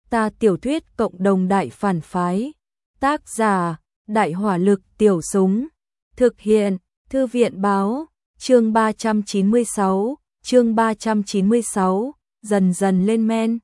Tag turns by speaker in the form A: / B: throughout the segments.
A: Ta tiểu thuyết cộng đồng đại phản phái. Tác giả, Đại hỏa lực tiểu súng. Thực hiện, Thư viện báo, chương 396, dần dần lên men.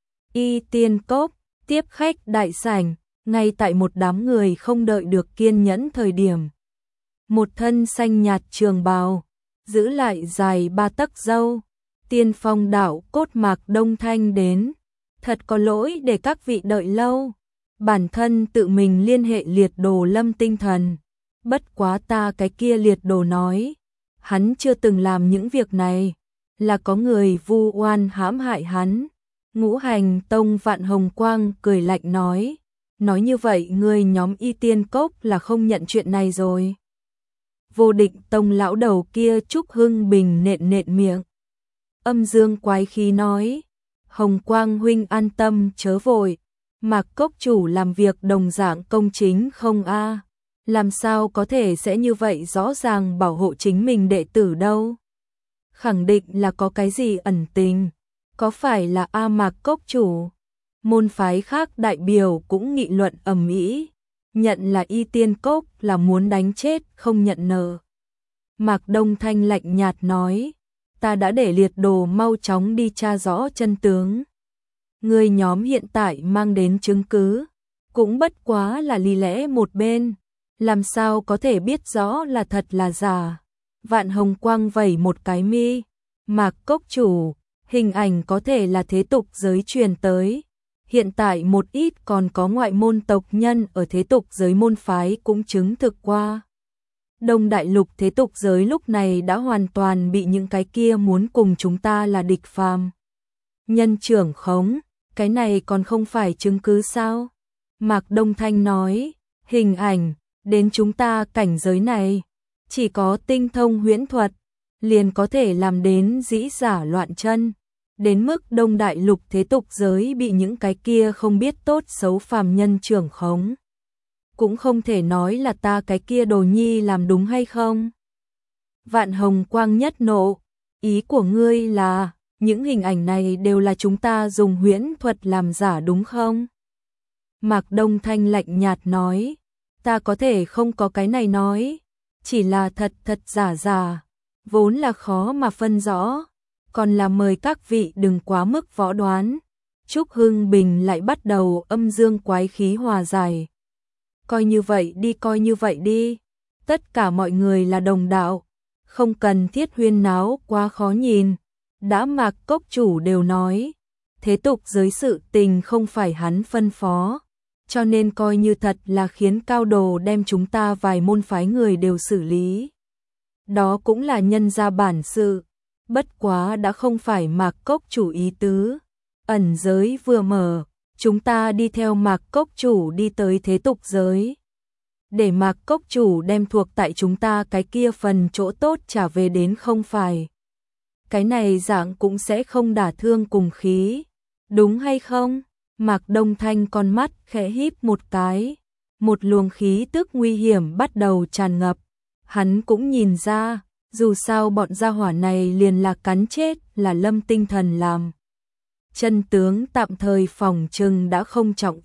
A: Y Tiên Cốc, tiếp khách đại sảnh, ngay tại một đám người không đợi được kiên nhẫn thời điểm. Một thân xanh nhạt trường bào, giữ lại dài 3 tấc râu, tiên phong đạo cốt Mạc Đông Thanh đến. Thật có lỗi để các vị đợi lâu. Bản thân tự mình liên hệ liệt đồ Lâm Tinh Thần. Bất quá ta cái kia liệt đồ nói, hắn chưa từng làm những việc này, là có người vu oan hãm hại hắn. Ngũ Hành Tông Vạn Hồng Quang cười lạnh nói như vậy ngươi nhóm Y Tiên Cốc là không nhận chuyện này rồi. Vô Định Tông lão đầu kia Trúc Hưng Bình nện miệng. Âm dương quái khí nói, Hồng Quang huynh an tâm chớ vội, Mạc Cốc chủ làm việc đồng dạng công chính không a? Làm sao có thể sẽ như vậy rõ ràng bảo hộ chính mình đệ tử đâu? Khẳng định là có cái gì ẩn tình, có phải là A Mạc Cốc chủ? Môn phái khác đại biểu cũng nghị luận ầm ĩ, nhận là Y Tiên Cốc là muốn đánh chết không nhận nợ. Mạc Đông Thanh lạnh nhạt nói, ta đã để liệt đồ mau chóng đi tra rõ chân tướng. Người nhóm hiện tại mang đến chứng cứ, cũng bất quá là lý lẽ một bên, làm sao có thể biết rõ là thật là giả. Vạn Hồng Quang vẩy một cái mi, Mạc Cốc chủ, hình ảnh có thể là thế tục giới truyền tới. Hiện tại một ít còn có ngoại môn tộc nhân ở thế tục giới môn phái cũng chứng thực qua. Đông đại lục thế tục giới lúc này đã hoàn toàn bị những cái kia muốn cùng chúng ta là địch phàm nhân trưởng khống, cái này còn không phải chứng cứ sao? Mạc Đông Thanh nói, hình ảnh, đến chúng ta cảnh giới này, chỉ có tinh thông huyễn thuật, liền có thể làm đến dĩ giả loạn chân. Đến mức Đông đại lục thế tục giới bị những cái kia không biết tốt xấu phàm nhân trưởng khống. Cũng không thể nói là ta cái kia đồ nhi làm đúng hay không? Vạn Hồng Quang nhất nộ, ý của ngươi là, những hình ảnh này đều là chúng ta dùng huyễn thuật làm giả đúng không? Mạc Đông Thanh lạnh nhạt nói, ta có thể không có cái này nói, chỉ là thật giả, vốn là khó mà phân rõ, còn là mời các vị đừng quá mức võ đoán. Trúc Hưng Bình lại bắt đầu âm dương quái khí hòa giải. Coi như vậy đi, tất cả mọi người là đồng đạo, không cần thiết huyên náo quá khó nhìn. Đã Mạc Cốc chủ đều nói, thế tục giới sự tình không phải hắn phân phó, cho nên coi như thật là khiến cao đồ đem chúng ta vài môn phái người đều xử lý. Đó cũng là nhân ra bản sự, bất quá đã không phải Mạc Cốc chủ ý tứ. Ẩn giới vừa mở, chúng ta đi theo Mạc Cốc chủ đi tới thế tục giới. Để Mạc Cốc chủ đem thuộc tại chúng ta cái kia phần chỗ tốt trả về đến không phải. Cái này dạng cũng sẽ không đả thương cùng khí, đúng hay không? Mạc Đông Thanh con mắt khẽ híp một cái, một luồng khí tức nguy hiểm bắt đầu tràn ngập. Hắn cũng nhìn ra, dù sao bọn gia hỏa này liền là cắn chết là Lâm Tinh Thần làm. Chân tướng tạm thời phòng trừng đã không trọng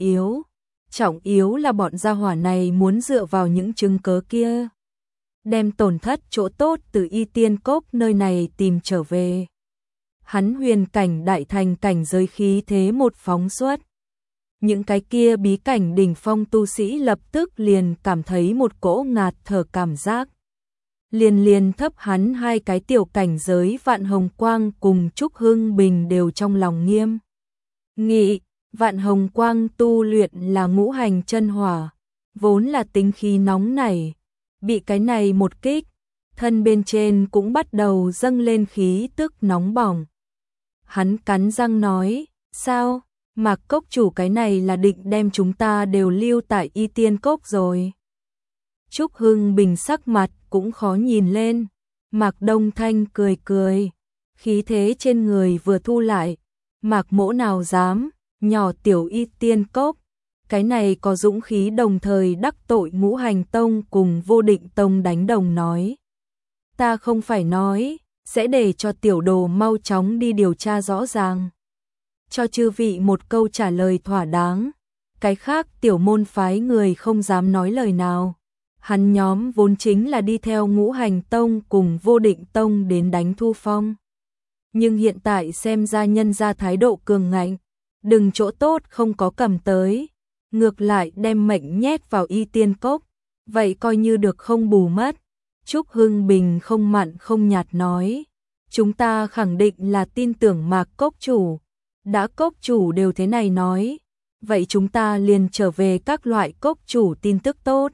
A: yếu là bọn gia hỏa này muốn dựa vào những chứng cớ kia, đem tổn thất chỗ tốt từ Y Tiên Cốc nơi này tìm trở về. Hắn huyền cảnh đại thành cảnh giới khí thế một phóng xuất. Những cái kia bí cảnh đỉnh phong tu sĩ lập tức liền cảm thấy một cỗ ngạt thở cảm giác. Liền thấp hắn hai cái tiểu cảnh giới Vạn Hồng Quang cùng Trúc Hưng Bình đều trong lòng nghiêm nghị. Vạn Hồng Quang tu luyện là ngũ hành chân hỏa, vốn là tính khí nóng nảy, bị cái này một kích, thân bên trên cũng bắt đầu dâng lên khí tức nóng bỏng. Hắn cắn răng nói, sao, Mạc Cốc chủ cái này là định đem chúng ta đều lưu tại Y Tiên Cốc rồi. Trúc Hưng Bình sắc mặt cũng khó nhìn lên, Mạc Đông Thanh cười, khí thế trên người vừa thu lại, Mạc mỗ nào dám, nhỏ tiểu Y Tiên Cốc, cái này có dũng khí đồng thời đắc tội Ngũ Hành Tông cùng Vô Định Tông đánh đồng nói. Ta không phải nói, sẽ để cho tiểu đồ mau chóng đi điều tra rõ ràng. cho chư vị một câu trả lời thỏa đáng. Cái khác tiểu môn phái người không dám nói lời nào. Hắn nhóm vốn chính là đi theo Ngũ Hành Tông cùng Vô Định Tông đến đánh Thu Phong. Nhưng hiện tại xem ra nhân ra thái độ cường ngạnh, đừng chỗ tốt không có cầm tới, ngược lại đem mệnh nhét vào Y Tiên Cốc, vậy coi như được không bù mất. Trúc Hưng Bình không mặn không nhạt nói, chúng ta khẳng định là tin tưởng Mạc Cốc chủ, đã Cốc chủ đều thế này nói, vậy chúng ta liền trở về các loại Cốc chủ tin tức tốt.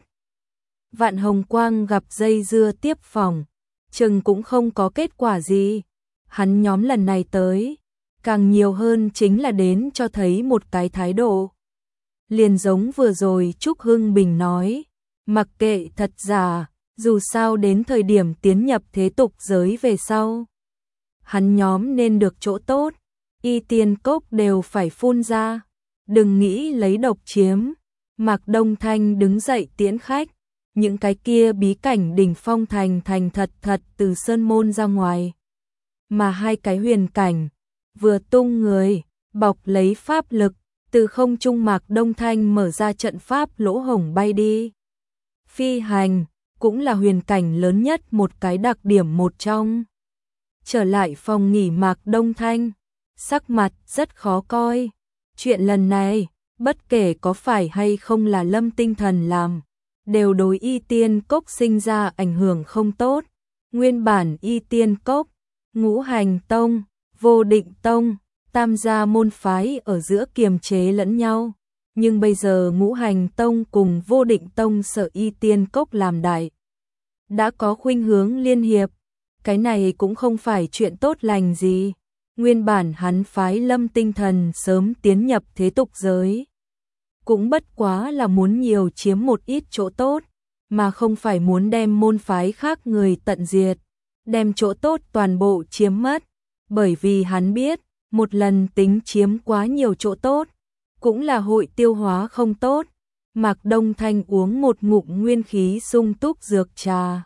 A: Vạn Hồng Quang gặp dây dưa tiếp phòng, chừng cũng không có kết quả gì. Hắn nhóm lần này tới, càng nhiều hơn chính là đến cho thấy một cái thái độ. Liền giống vừa rồi Trúc Hưng Bình nói, mặc kệ thật giả, dù sao đến thời điểm tiến nhập thế tục giới về sau. Hắn nhóm nên được chỗ tốt, Y Tiên Cốc đều phải phun ra, đừng nghĩ lấy độc chiếm. Mạc Đông Thanh đứng dậy tiễn khách, những cái kia bí cảnh đỉnh phong thành thật từ sơn môn ra ngoài. Mà hai cái huyền cảnh, vừa tung người, bọc lấy pháp lực, từ không trung Mạc Đông Thanh mở ra trận pháp lỗ hổng bay đi. Phi hành, cũng là huyền cảnh lớn nhất một cái đặc điểm một trong. Trở lại phòng nghỉ Mạc Đông Thanh, sắc mặt rất khó coi. Chuyện lần này, bất kể có phải hay không là Lâm Tinh Thần làm, đều đối Y Tiên Cốc sinh ra ảnh hưởng không tốt. Nguyên bản Y Tiên Cốc, Ngũ Hành Tông, Vô Định Tông, tam gia môn phái ở giữa kiềm chế lẫn nhau, nhưng bây giờ Ngũ Hành Tông cùng Vô Định Tông sợ Y Tiên Cốc làm đại, đã có khuynh hướng liên hiệp, cái này cũng không phải chuyện tốt lành gì. Nguyên bản hắn phái Lâm Tinh Thần sớm tiến nhập thế tục giới, cũng bất quá là muốn nhiều chiếm một ít chỗ tốt, mà không phải muốn đem môn phái khác người tận diệt, đem chỗ tốt toàn bộ chiếm mất, bởi vì hắn biết, một lần tính chiếm quá nhiều chỗ tốt, cũng là hội tiêu hóa không tốt. Mạc Đông Thanh uống một ngụm nguyên khí sung túc dược trà.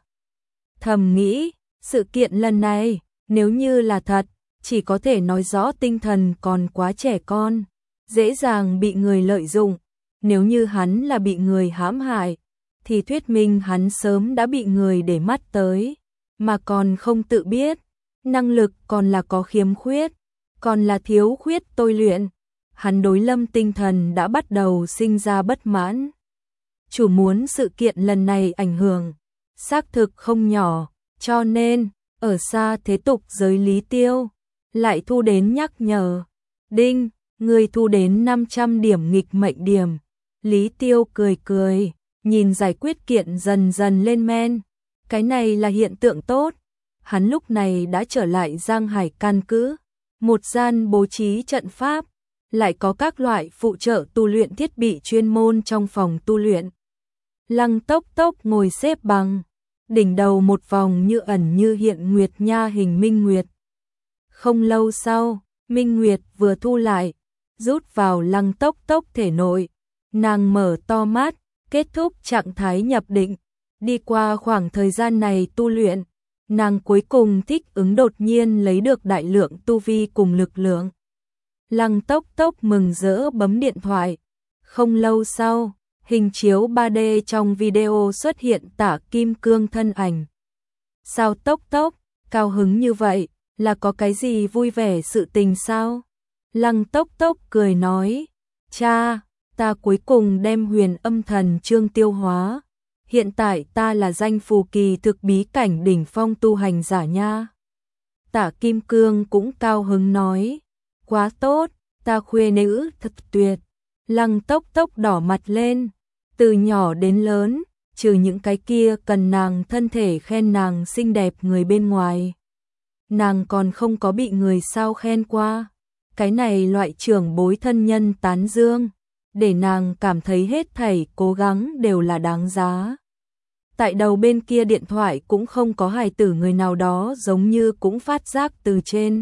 A: Thầm nghĩ, sự kiện lần này, nếu như là thật, chỉ có thể nói rõ tinh thần còn quá trẻ con, dễ dàng bị người lợi dụng. Nếu như hắn là bị người hãm hại, thì thuyết minh hắn sớm đã bị người để mắt tới, mà còn không tự biết, năng lực còn là có khiếm khuyết, còn là thiếu khuyết tôi luyện. Hắn đối Lâm Tinh Thần đã bắt đầu sinh ra bất mãn. Chủ muốn sự kiện lần này ảnh hưởng, xác thực không nhỏ, cho nên, ở xa thế tục giới Lý Tiêu, lại thu đến nhắc nhở. Đinh, người thu đến 500 điểm nghịch mệnh điểm. Lý Tiêu cười cười, nhìn giải quyết kiện dần dần lên men. Cái này là hiện tượng tốt. Hắn lúc này đã trở lại Giang Hải căn cứ, một gian bố trí trận pháp, lại có các loại phụ trợ tu luyện thiết bị chuyên môn trong phòng tu luyện. Lăng Tốc Tốc ngồi xếp bằng, đỉnh đầu một vòng như ẩn như hiện nguyệt nha hình minh nguyệt. Không lâu sau, minh nguyệt vừa thu lại, rút vào Lăng Tốc Tốc thể nội, nàng mở to mắt, kết thúc trạng thái nhập định. Đi qua khoảng thời gian này tu luyện, nàng cuối cùng thích ứng đột nhiên lấy được đại lượng tu vi cùng lực lượng. Lăng Tốc Tốc mừng rỡ bấm điện thoại. Không lâu sau, hình chiếu 3D trong video xuất hiện Tả Kim Cương thân ảnh. Sao Tốc Tốc, cao hứng như vậy, là có cái gì vui vẻ sự tình sao? Lăng Tốc Tốc cười nói, cha, ta cuối cùng đem Huyền Âm Thần Chương tiêu hóa. Hiện tại ta là danh phù kỳ thực bí cảnh đỉnh phong tu hành giả nha. Tả Kim Cương cũng cao hứng nói, quá tốt, ta khuê nữ thật tuyệt. Lăng Tốc Tốc đỏ mặt lên, từ nhỏ đến lớn, trừ những cái kia cần nàng thân thể khen nàng xinh đẹp người bên ngoài, nàng còn không có bị người sao khen qua. Cái này loại trưởng bối thân nhân tán dương, để nàng cảm thấy hết thảy cố gắng đều là đáng giá. Tại đầu bên kia điện thoại cũng không có hài tử người nào đó giống như cũng phát giác từ trên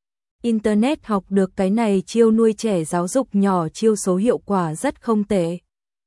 A: Internet học được cái này chiêu nuôi trẻ giáo dục nhỏ chiêu số hiệu quả rất không tệ.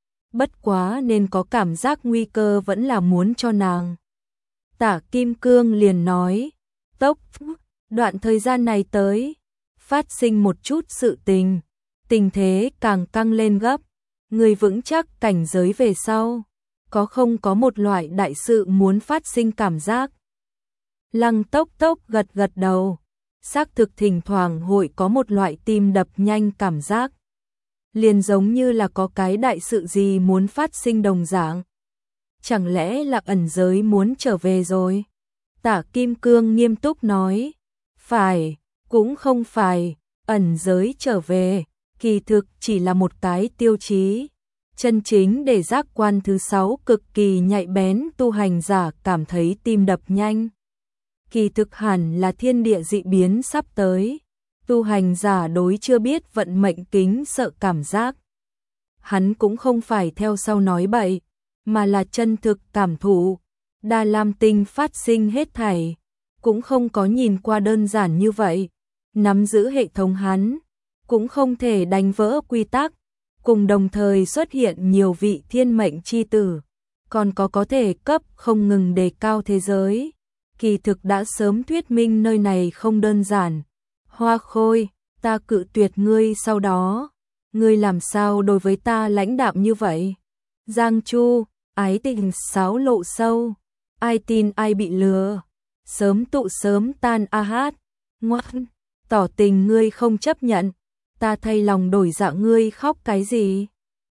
A: Bất quá nên có cảm giác nguy cơ vẫn là muốn cho nàng. Tả Kim Cương liền nói, Tốc, đoạn thời gian này tới, phát sinh một chút sự tình, tình thế càng căng lên gấp, người vững chắc cảnh giới về sau, có không có một loại đại sự muốn phát sinh cảm giác. Lăng Tốc Tốc gật gật đầu, xác thực thỉnh thoảng hội có một loại tim đập nhanh cảm giác. Liền giống như là có cái đại sự gì muốn phát sinh đồng dạng. Chẳng lẽ là ẩn giới muốn trở về rồi? Tả Kim Cương nghiêm túc nói, phải, cũng không phải, ẩn giới trở về, kỳ thực chỉ là một cái tiêu chí. Chân chính để giác quan thứ 6 cực kỳ nhạy bén tu hành giả cảm thấy tim đập nhanh. Kỳ thực hẳn là thiên địa dị biến sắp tới. Tu hành giả đối chưa biết vận mệnh kính sợ cảm giác. Hắn cũng không phải theo sau nói bậy, mà là chân thực cảm thụ. Đa Lam Tinh phát sinh hết thảy, cũng không có nhìn qua đơn giản như vậy. Nắm giữ hệ thống hắn, cũng không thể đánh vỡ quy tắc, cùng đồng thời xuất hiện nhiều vị thiên mệnh chi tử, còn có thể cấp không ngừng đề cao thế giới. Kỳ thực đã sớm thuyết minh nơi này không đơn giản. Hoa Khôi, ta cự tuyệt ngươi sau đó, ngươi làm sao đối với ta lãnh đạm như vậy? Giang Chu, ái tình sáo lộ sâu, ai tin ai bị lừa, sớm tụ sớm tan a hát, ngoan, tỏ tình ngươi không chấp nhận, ta thay lòng đổi dạ ngươi khóc cái gì?